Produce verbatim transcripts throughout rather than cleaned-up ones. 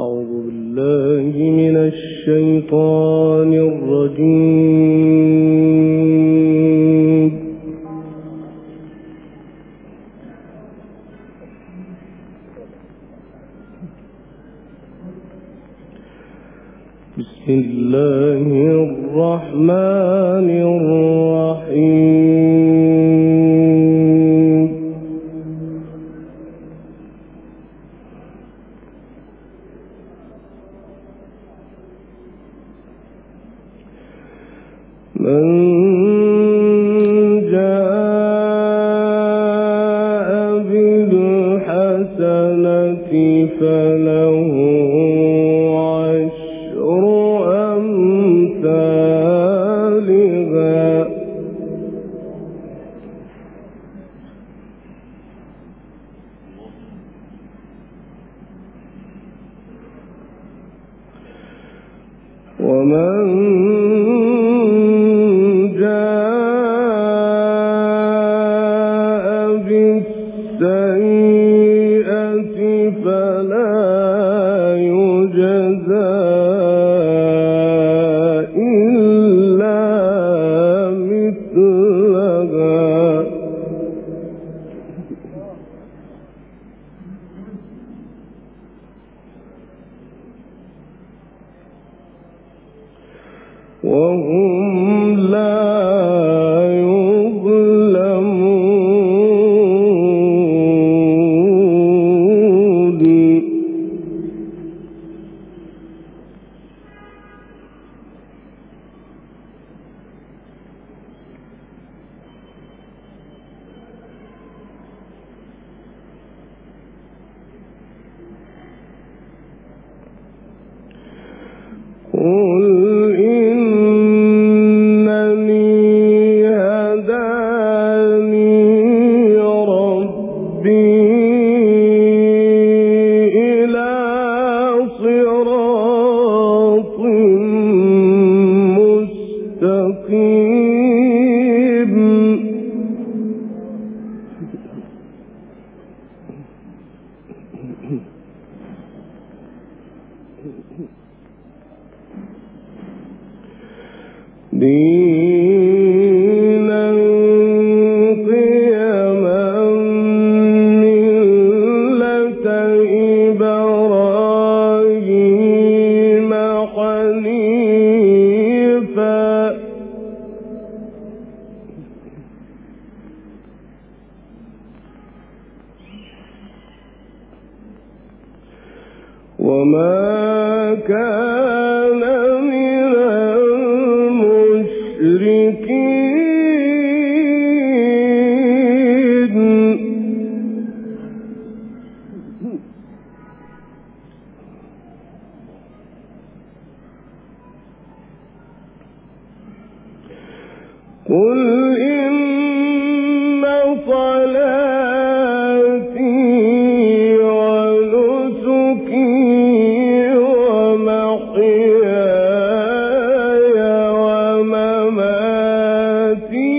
أعوذ بالله من الشيطان الرجيم. بسم الله الرحمن الرحيم. من جاء بالحسنة فله عشر أمثالها ومن وهم لا يظلمون. قل دينا قيما ملة إبراهيم حنيفا وما كان من المشركين. قل إن صلاتي ونسكي ومحياي ومماتي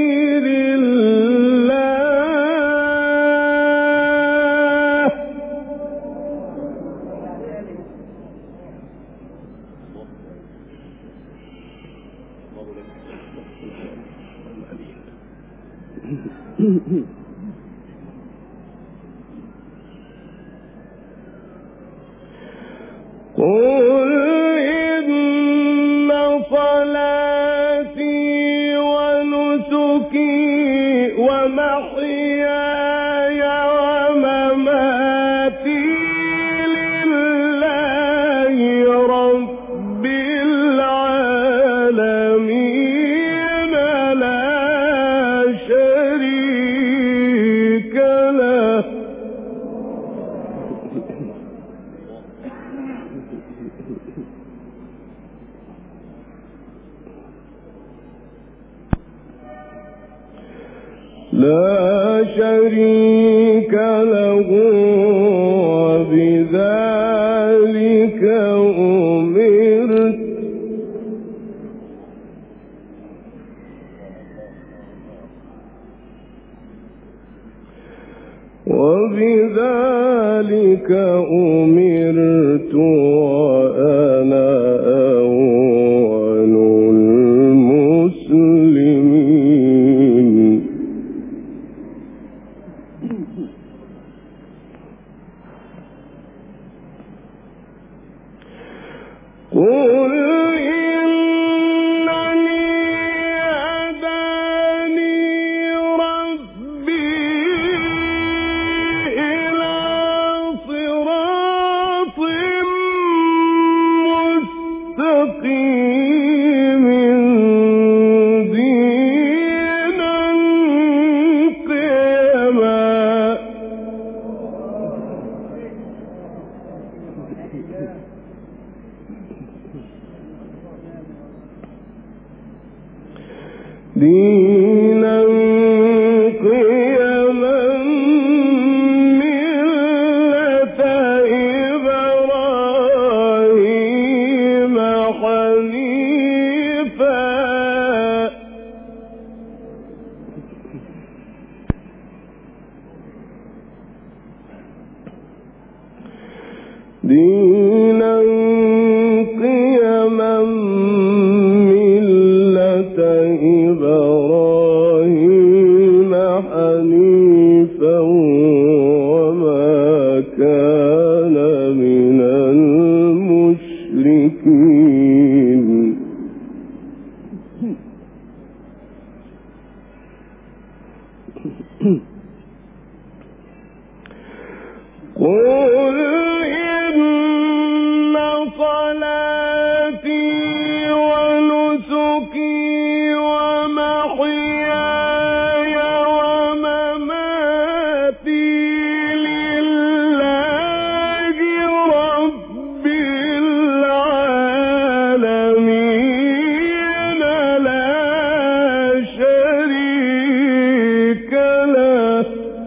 لله قل إن صلاتي ونسكي ومحياي ومماتي لله رب العالمين لا شريك له. لا شريك له وبذلك أمرت وبذلك أمرت دينا قيما ملة إبراهيم حنيفا دينا قيما ملة إبراهيم حنيفا وما كان من المشركين قل إن صلاتي ونسكي ومحياي ومماتي لله رب العالمين لا شريك له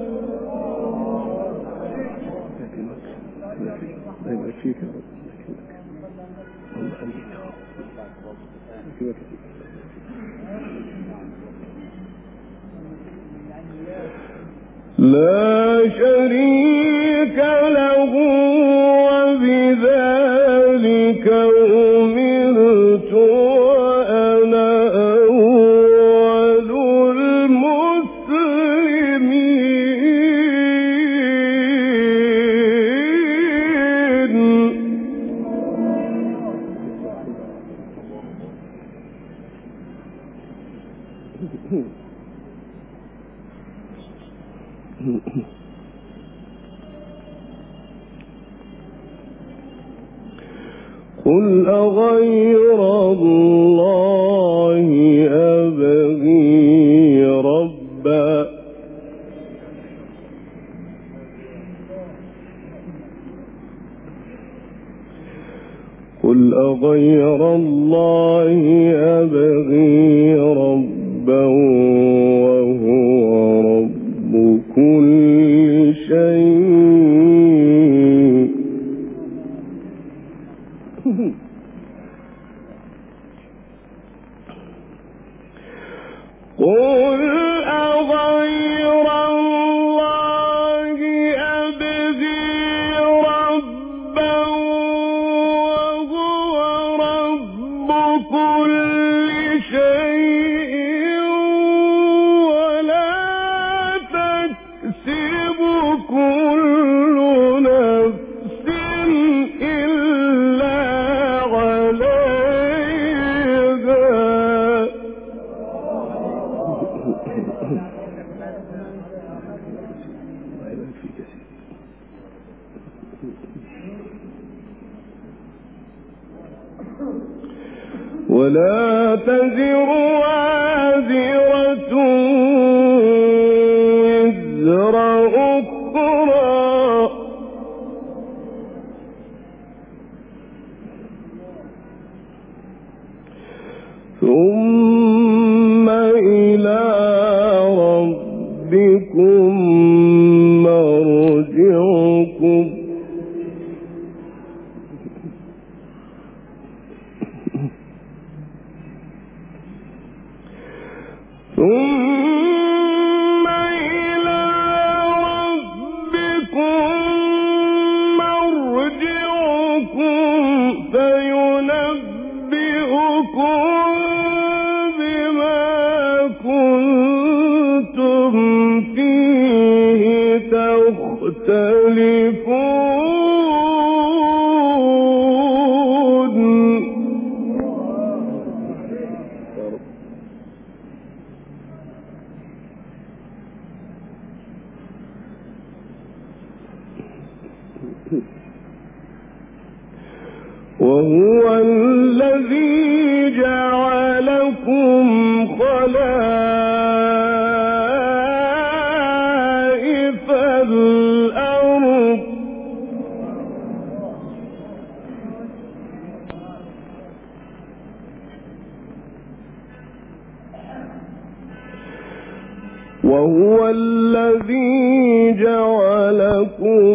لا شريك له وبذلك أمرت وأنا أول المسلمين قل أغير الله أبغي ربا قل أغير الله أبغي ربا وهو رب كل شيء قل أغير الله أبغي ربا وهو رب كل شيء ولا تكسب كل نفس إلا عليها ولا تزر وازرة وزر أخرى ثم إلى ربكم مرجعكم ثم إلى ربكم مرجعكم فينبئكم بما كنتم فيه تختلفون وهو الذي جعلكم خلائف الأرض وهو الذي جعلكم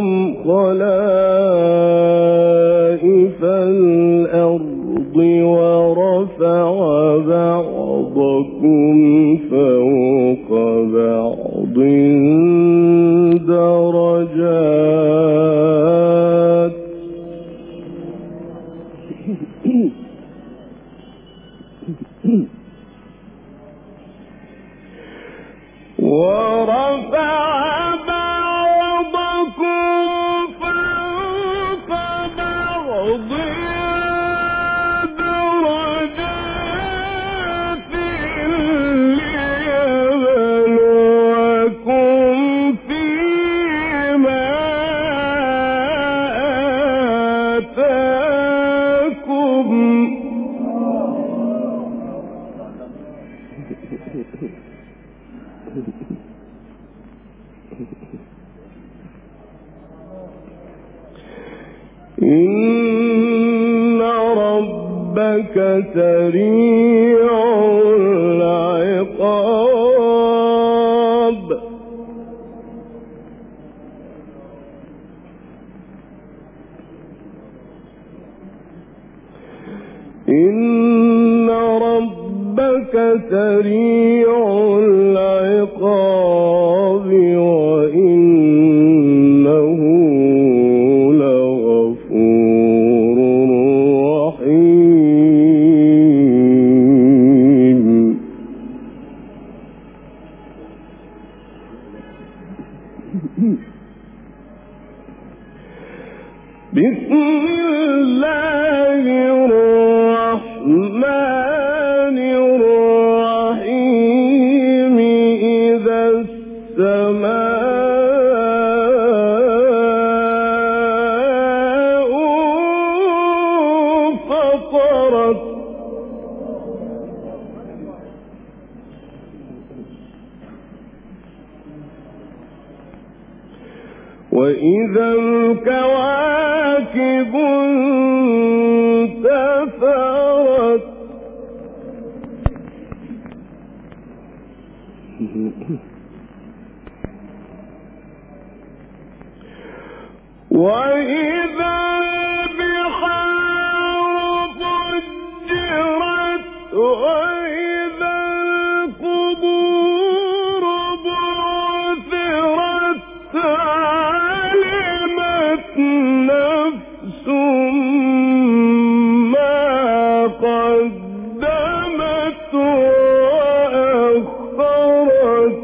خلائف الأرض ورفع بعضكم فوق بعض درجات ورفع بعضكم فوق بعض درجات ليبلوكم فيما آتاكم إن ربك سريع العقاب إن ربك سريع العقاب وإنه لغفور رحيم بسم الله الرحمن الرحيم إذا السماء فطرت وإذا الكواكب انتثرت وإذا البحار فجرت وإذا القبور بعثرت علمت نفس ما قدمت وأخرت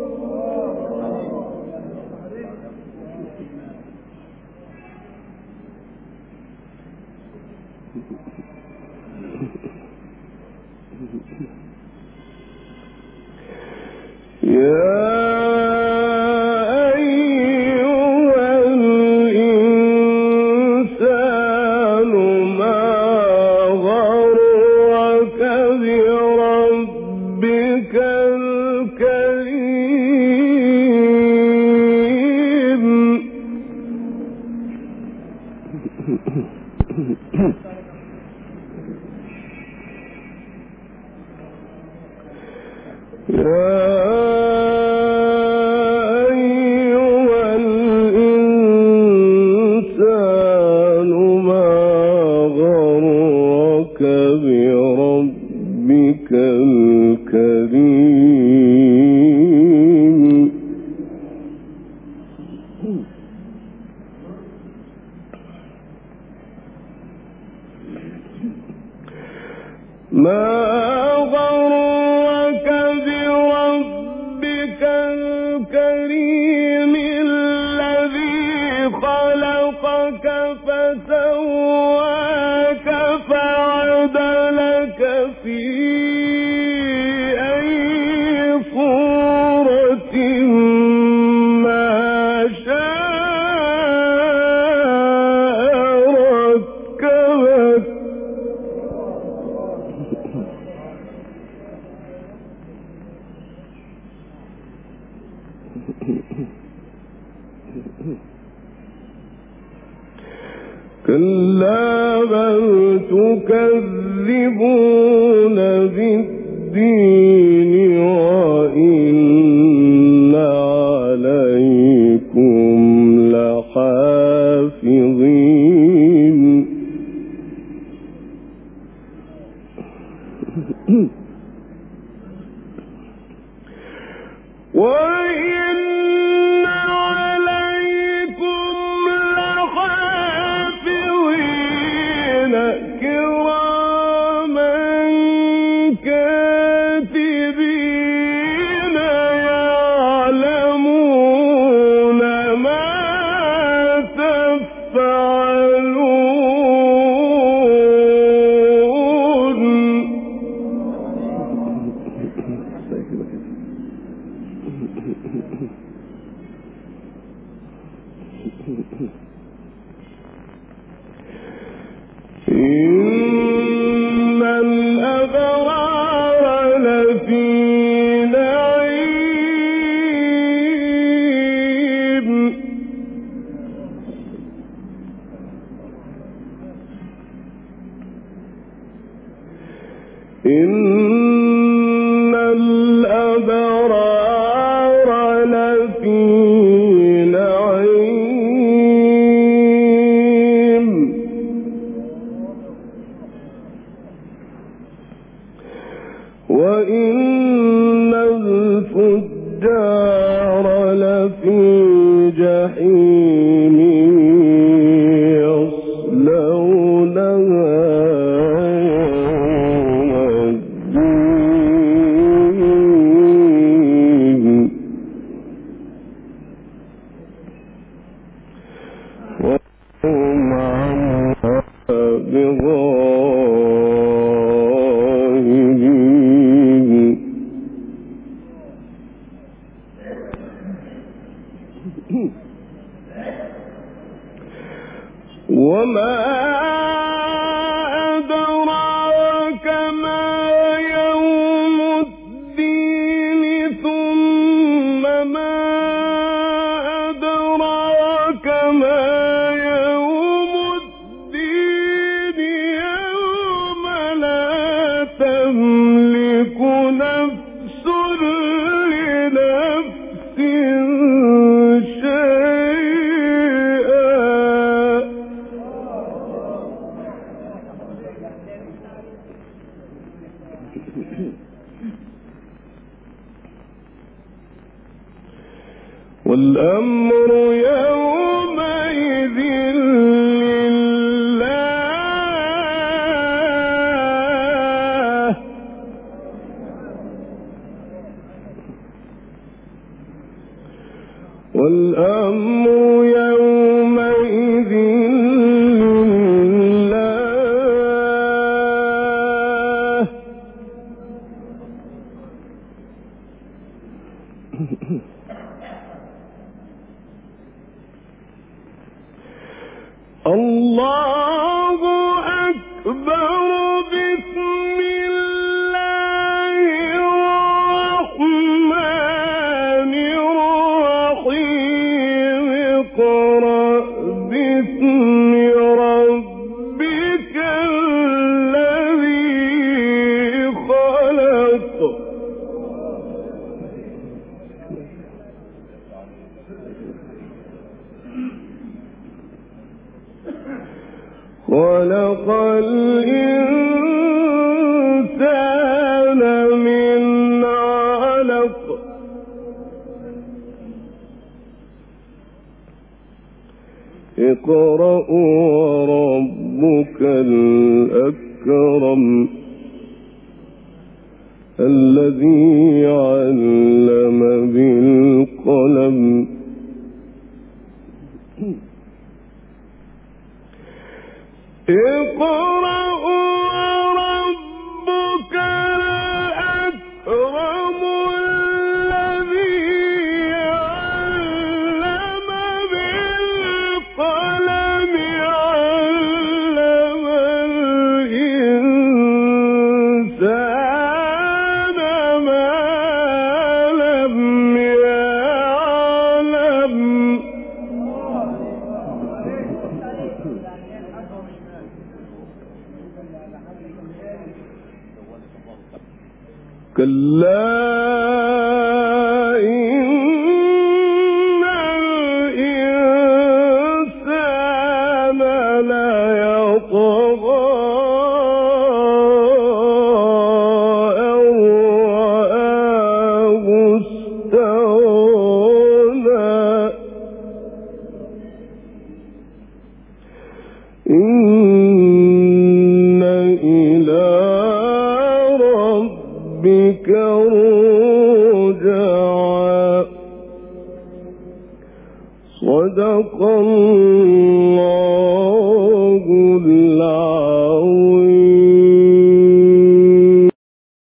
يا أيها الإنسان ما غرك بربك الكريم يا أيها الإنسان ما غرك بربك الكريم ما غرك بربك الكريم الذي خلقك فسواك فعدلك في أي صورة ما شاء ركبك كلا بل تكذبون بالدين وإن عليكم لحافظين وإن عليكم لحافظين كراما كاتبين يعلمون ما تفعلون. إن الأبرار لفي نعيم إن الأبرار لفي نعيم وإن الفجار لفي جحيم يصلونها وهم عنها بغائبين. وما أدراك ما يوم الدين ثم ما أدراك ما يوم الدين يوم لا تملك نفس لنفس والأمر يومئذ لله والأمر يومئذ لله. الله أكبر. بسم الله الرحمن الرحيم. اقرأ باسم ربك الذي خلق. خلق الإنسان من علق. اقرأ وربك الأكرم الذي علم بالقلم. اقرأ وربك الأكرم الذي علم بالقلم علم الإنسان ما لم يعلم. كلا إن الإنسان ليطغى أن رآه استغنى إن إلى ربك رجعا. صدق الله